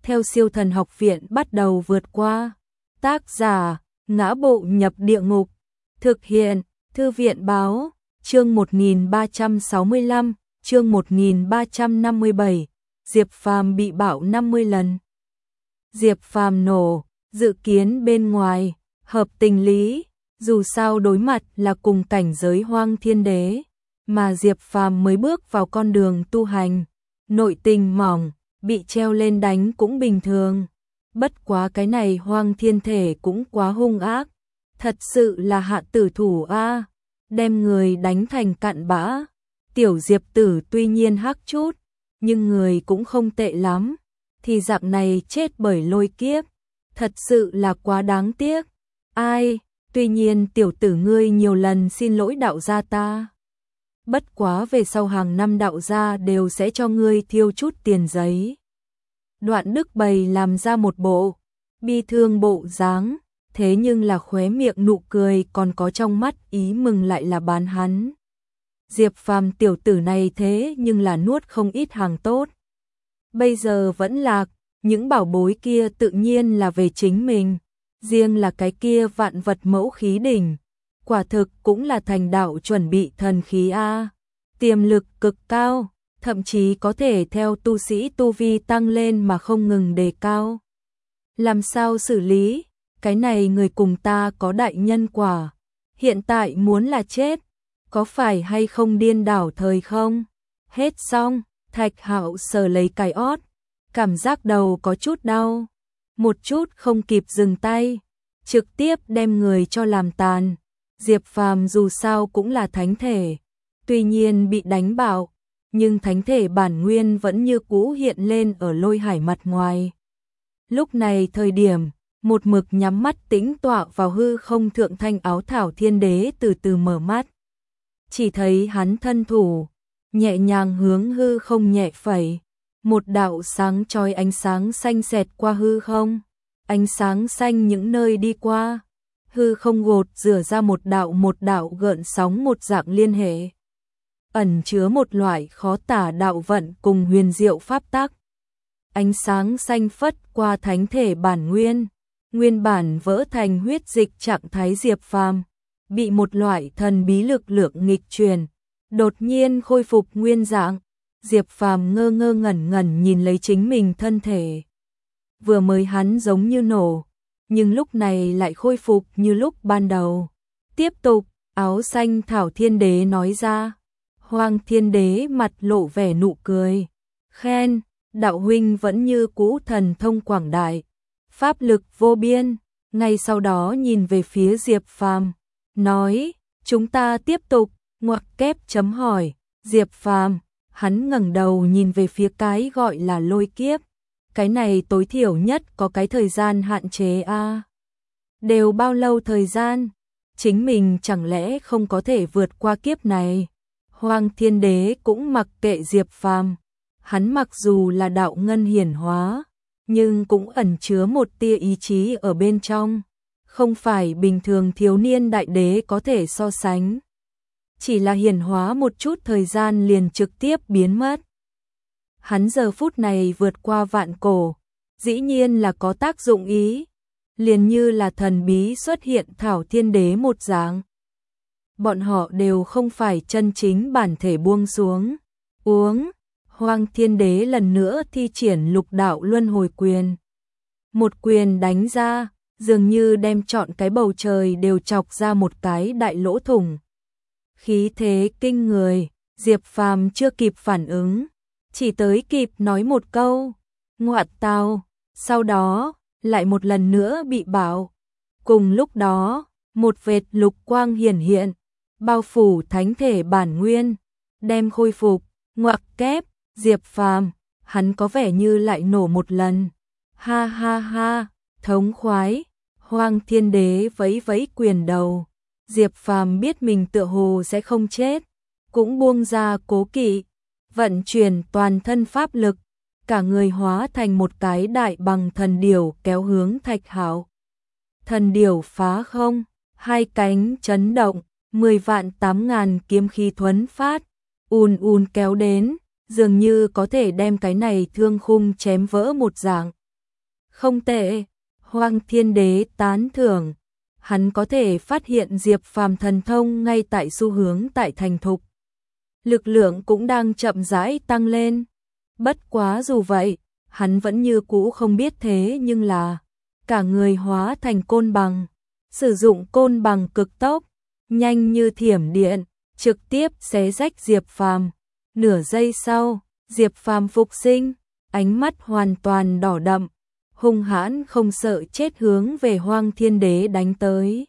theo Siêu Thần Học Viện bắt đầu vượt qua. Tác giả: Ngã Bộ Nhập Địa Ngục. Thực hiện: Thư viện báo. Chương 1365, chương 1357. Diệp Phàm bị bạo 50 lần. Diệp Phàm nổ, dự kiến bên ngoài, hợp tình lý, dù sao đối mặt là cùng cảnh giới Hoang Thiên Đế, mà Diệp Phàm mới bước vào con đường tu hành, nội tình mỏng, bị treo lên đánh cũng bình thường. Bất quá cái này Hoang Thiên Thể cũng quá hung ác, thật sự là hạ tử thủ a, đem người đánh thành cặn bã. Tiểu Diệp Tử tuy nhiên hắc chút, nhưng người cũng không tệ lắm, thì dạng này chết bởi lôi kiếp, thật sự là quá đáng tiếc. Ai, tuy nhiên tiểu tử ngươi nhiều lần xin lỗi đạo gia ta. Bất quá về sau hàng năm đạo gia đều sẽ cho ngươi thiêu chút tiền giấy. Đoạn Đức bày làm ra một bộ bi thương bộ dáng, thế nhưng là khóe miệng nụ cười còn có trong mắt ý mừng lại là bán hắn. Diệp Phàm tiểu tử này thế nhưng là nuốt không ít hàng tốt. Bây giờ vẫn lạc, những bảo bối kia tự nhiên là về chính mình. Riêng là cái kia vạn vật mẫu khí đỉnh, quả thực cũng là thành đạo chuẩn bị thần khí a, tiềm lực cực cao, thậm chí có thể theo tu sĩ tu vi tăng lên mà không ngừng đề cao. Làm sao xử lý? Cái này người cùng ta có đại nhân quả, hiện tại muốn là chết, có phải hay không điên đảo thời không? Hết xong, Thạch Hạo sờ lấy cái ót, cảm giác đầu có chút đau, một chút không kịp dừng tay, trực tiếp đem người cho làm tàn. Diệp Phàm dù sao cũng là thánh thể, tuy nhiên bị đánh bạo, nhưng thánh thể bản nguyên vẫn như cũ hiện lên ở lôi hải mặt ngoài. Lúc này thời điểm, một mực nhắm mắt tĩnh tọa vào hư không thượng thanh áo thảo thiên đế từ từ mở mắt. Chỉ thấy hắn thân thủ, nhẹ nhàng hướng hư không nhẹ phẩy, một đạo sáng chói ánh sáng xanh xẹt qua hư không, ánh sáng xanh những nơi đi qua, hư không gột rửa ra một đạo gợn sóng một dạng liên hệ, ẩn chứa một loại khó tả đạo vận cùng huyền diệu pháp tắc. Ánh sáng xanh phất qua thánh thể bản nguyên, nguyên bản vỡ thành huyết dịch trạng thái Diệp Phàm, bị một loại thần bí lực lượng nghịch truyền, đột nhiên khôi phục nguyên dạng. Diệp Phàm ngơ ngơ ngẩn ngẩn nhìn lấy chính mình thân thể. Vừa mới hắn giống như nổ, nhưng lúc này lại khôi phục như lúc ban đầu. Tiếp tục, áo xanh thảo thiên đế nói ra. Hoang Thiên Đế mặt lộ vẻ nụ cười, khen, đạo huynh vẫn như cũ thần thông quảng đại, pháp lực vô biên. Ngay sau đó nhìn về phía Diệp Phàm, nói, chúng ta tiếp tục, ngoặc kép chấm hỏi. Diệp Phàm, hắn ngẩng đầu nhìn về phía cái gọi là lôi kiếp, cái này tối thiểu nhất có cái thời gian hạn chế a. Đều bao lâu thời gian? Chính mình chẳng lẽ không có thể vượt qua kiếp này? Hoang Thiên Đế cũng mặc kệ Diệp Phàm, hắn mặc dù là đạo ngân hiển hóa, nhưng cũng ẩn chứa một tia ý chí ở bên trong, không phải bình thường thiếu niên đại đế có thể so sánh. Chỉ là hiển hóa một chút thời gian liền trực tiếp biến mất. Hắn giờ phút này vượt qua vạn cổ, dĩ nhiên là có tác dụng ý, liền như là thần bí xuất hiện thảo thiên đế một dạng. Bọn họ đều không phải chân chính bản thể buông xuống. Uống, Hoang Thiên Đế lần nữa thi triển lục đạo luân hồi quyền. Một quyền đánh ra, dường như đem trọn cái bầu trời đều chọc ra một cái đại lỗ thủng. Khí thế kinh người, Diệp Phàm chưa kịp phản ứng, chỉ tới kịp nói một câu, ngoại tào, sau đó, lại một lần nữa bị bảo. Cùng lúc đó, một vệt lục quang hiển hiện, bao phủ thánh thể bản nguyên, đem khôi phục, ngoặc kép, Diệp Phàm, hắn có vẻ như lại nổ một lần. Ha ha ha, thống khoái. Hoang Thiên Đế vẫy vẫy quyền đầu. Diệp Phàm biết mình tựa hồ sẽ không chết, cũng buông ra cố kỵ, vận chuyển toàn thân pháp lực, cả người hóa thành một cái đại bằng thần điểu kéo hướng Thạch Hạo. Thần điểu phá không, hai cánh chấn động, 10.000 kiếm khí thuấn phát, ùn kéo đến, dường như có thể đem cái này thương khung chém vỡ một dạng. Không tệ, Hoang Thiên Đế tán thưởng. Hắn có thể phát hiện Diệp Phàm thần thông ngay tại xu hướng tại thành thục. Lực lượng cũng đang chậm rãi tăng lên. Bất quá dù vậy, hắn vẫn như cũ không biết thế nhưng là cả người hóa thành côn bằng, sử dụng côn bằng cực tốc, nhanh như thiểm điện, trực tiếp xé rách Diệp Phàm. Nửa giây sau, Diệp Phàm phục sinh, ánh mắt hoàn toàn đỏ đậm, hung hãn không sợ chết hướng về Hoang Thiên Đế đánh tới.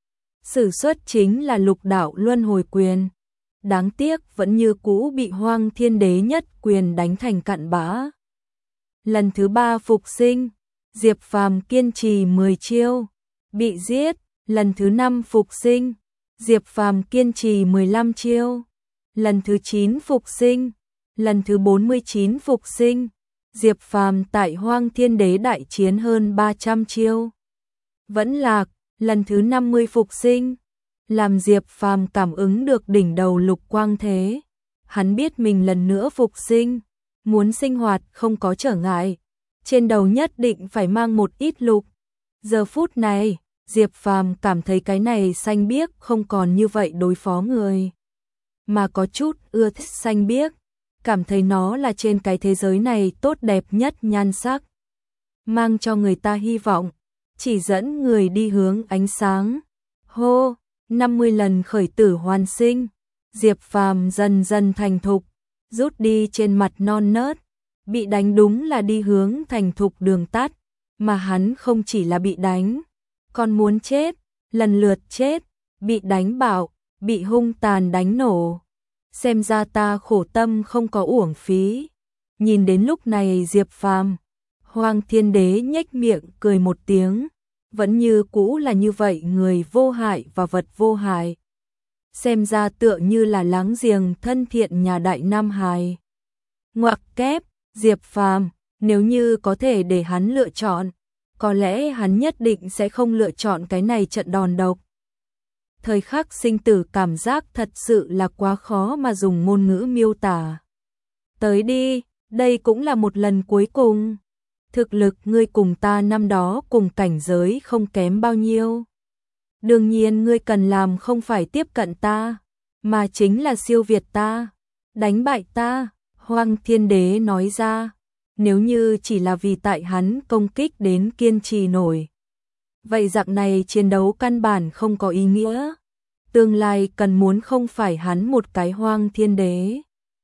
Sử xuất chính là Lục Đạo Luân Hồi Quyền. Đáng tiếc vẫn như cũ bị Hoang Thiên Đế nhất quyền đánh thành cặn bã. Lần thứ 3 phục sinh, Diệp Phàm kiên trì 10 chiêu, bị giết. Lần thứ 5 phục sinh, Diệp Phàm kiên trì 15 chiêu. Lần thứ 9 phục sinh, lần thứ 49 phục sinh, Diệp Phàm tại Hoang Thiên Đế đại chiến hơn 300 chiêu. Vẫn lạc, lần thứ 50 phục sinh, làm Diệp Phàm cảm ứng được đỉnh đầu lục quang thế. Hắn biết mình lần nữa phục sinh, muốn sinh hoạt không có trở ngại, trên đầu nhất định phải mang một ít lục. Giờ phút này, Diệp Phàm cảm thấy cái này xanh biếc không còn như vậy đối phó người, mà có chút ưa thích xanh biếc, cảm thấy nó là trên cái thế giới này tốt đẹp nhất nhan sắc, mang cho người ta hy vọng, chỉ dẫn người đi hướng ánh sáng. Hô, 50 lần khởi tử hoàn sinh, Diệp Phàm dần dần thành thục, rút đi trên mặt non nớt, bị đánh đúng là đi hướng thành thục đường tắt, mà hắn không chỉ là bị đánh, còn muốn chết, lần lượt chết, bị đánh bạo, bị hung tàn đánh nổ. Xem ra ta khổ tâm không có uổng phí. Nhìn đến lúc này Diệp Phàm, Hoang Thiên Đế nhếch miệng cười một tiếng, vẫn như cũ là như vậy người vô hại và vật vô hại. Xem ra tựa như là láng giềng thân thiện nhà Đại Nam Hải. Ngoặc kép, Diệp Phàm, nếu như có thể để hắn lựa chọn, có lẽ hắn nhất định sẽ không lựa chọn cái này trận đòn độc. Thời khắc sinh tử cảm giác thật sự là quá khó mà dùng ngôn ngữ miêu tả. Tới đi, đây cũng là một lần cuối cùng. Thực lực ngươi cùng ta năm đó cùng cảnh giới không kém bao nhiêu. Đương nhiên ngươi cần làm không phải tiếp cận ta, mà chính là siêu việt ta, đánh bại ta, Hoang Thiên Đế nói ra. Nếu như chỉ là vì tại hắn công kích đến kiên trì nổi, vậy dạng này chiến đấu căn bản không có ý nghĩa. Tương lai cần muốn không phải hắn một cái Hoang Thiên Đế,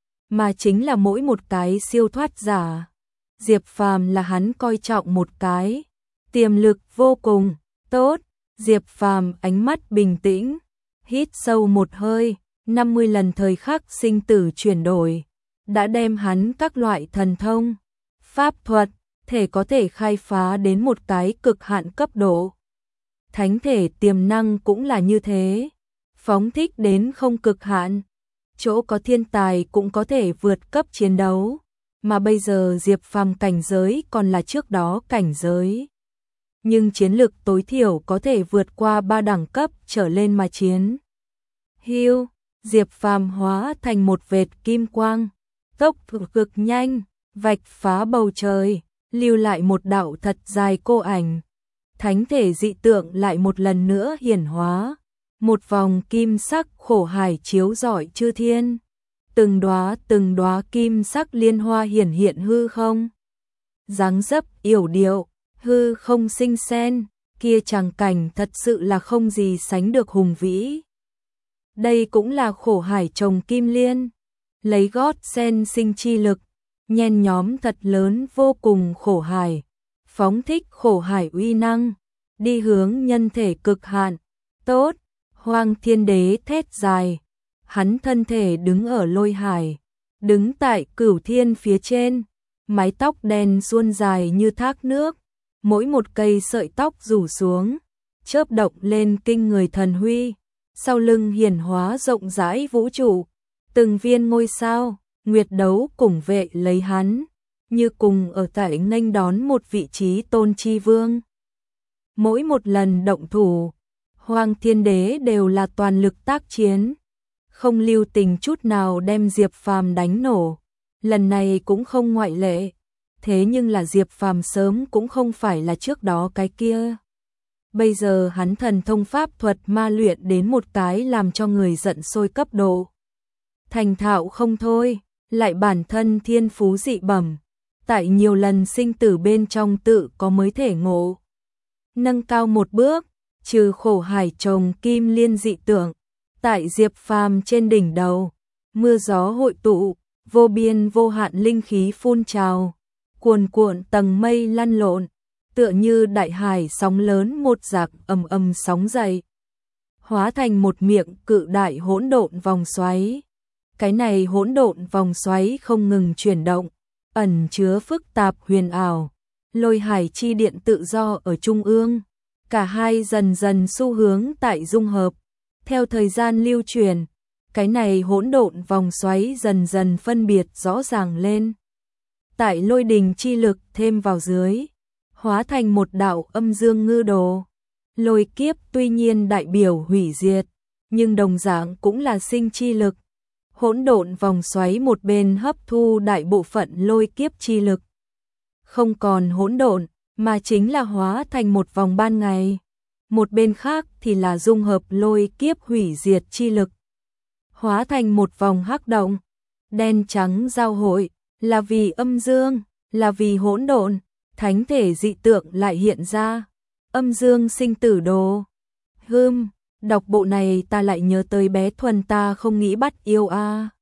mà chính là mỗi một cái siêu thoát giả. Diệp Phàm là hắn coi trọng một cái, tiềm lực vô cùng, tốt. Diệp Phàm ánh mắt bình tĩnh, hít sâu một hơi, 50 lần thời khắc sinh tử chuyển đổi, đã đem hắn các loại thần thông, pháp thuật, thể có thể khai phá đến một cái cực hạn cấp độ. Thánh thể tiềm năng cũng là như thế, phóng thích đến không cực hạn, chỗ có thiên tài cũng có thể vượt cấp chiến đấu, mà bây giờ Diệp Phàm cảnh giới còn là trước đó cảnh giới. Nhưng chiến lực tối thiểu có thể vượt qua 3 đẳng cấp trở lên mà chiến. Hưu, Diệp Phàm hóa thành một vệt kim quang, tốc độ cực nhanh, vạch phá bầu trời, lưu lại một đạo thật dài cô ảnh. Thánh thể dị tượng lại một lần nữa hiển hóa, một vòng kim sắc khổ hải chiếu rọi chư thiên. Từng đóa kim sắc liên hoa hiển hiện hư không. Dáng dấp yểu điệu, hư không sinh sen, kia tràng cảnh thật sự là không gì sánh được hùng vĩ. Đây cũng là khổ hải trồng kim liên, lấy gót sen sinh chi lực, nhen nhóm thật lớn vô cùng khổ hải, phóng thích khổ hải uy năng, đi hướng nhân thể cực hạn. Tốt, Hoang Thiên Đế thét dài, hắn thân thể đứng ở lôi hải, đứng tại cửu thiên phía trên, mái tóc đen suôn dài như thác nước, mỗi một cây sợi tóc rủ xuống, chớp động lên kinh người thần huy, sau lưng hiển hóa rộng rãi vũ trụ, từng viên ngôi sao, nguyệt đấu cùng vệ lấy hắn, như cùng ở tại nghênh đón một vị trí tôn chi vương. Mỗi một lần động thủ, Hoang Thiên Đế đều là toàn lực tác chiến, không lưu tình chút nào đem Diệp Phàm đánh nổ, lần này cũng không ngoại lệ. thế nhưng là Diệp Phàm sớm cũng không phải là trước đó cái kia. Bây giờ hắn thần thông pháp thuật ma luyện đến một cái làm cho người giận sôi cấp độ. Thành thạo không thôi, lại bản thân thiên phú dị bẩm, tại nhiều lần sinh tử bên trong tự có mới thể ngộ. Nâng cao một bước, trừ khổ hải trồng kim liên dị tượng, tại Diệp Phàm trên đỉnh đầu, mưa gió hội tụ, vô biên vô hạn linh khí phun trào, cuồn cuộn tầng mây lăn lộn, tựa như đại hải sóng lớn một dạc ầm ầm sóng dậy, hóa thành một miệng cự đại hỗn độn vòng xoáy. Cái này hỗn độn vòng xoáy không ngừng chuyển động, ẩn chứa phức tạp huyền ảo, lôi hải chi điện tự do ở trung ương, cả hai dần dần xu hướng tại dung hợp. Theo thời gian lưu truyền, cái này hỗn độn vòng xoáy dần dần phân biệt rõ ràng lên. Tại lôi đình chi lực thêm vào dưới, hóa thành một đạo âm dương ngư đồ. Lôi kiếp tuy nhiên đại biểu hủy diệt, nhưng đồng dạng cũng là sinh chi lực. Hỗn độn vòng xoáy một bên hấp thu đại bộ phận lôi kiếp chi lực. Không còn hỗn độn, mà chính là hóa thành một vòng ban ngày. Một bên khác thì là dung hợp lôi kiếp hủy diệt chi lực. Hóa thành một vòng hắc động, đen trắng giao hội, là vì âm dương, là vì hỗn độn, thánh thể dị tượng lại hiện ra. Âm dương sinh tử đồ. Đọc bộ này ta lại nhớ tới bé Thuần ta không nghĩ bắt yêu a.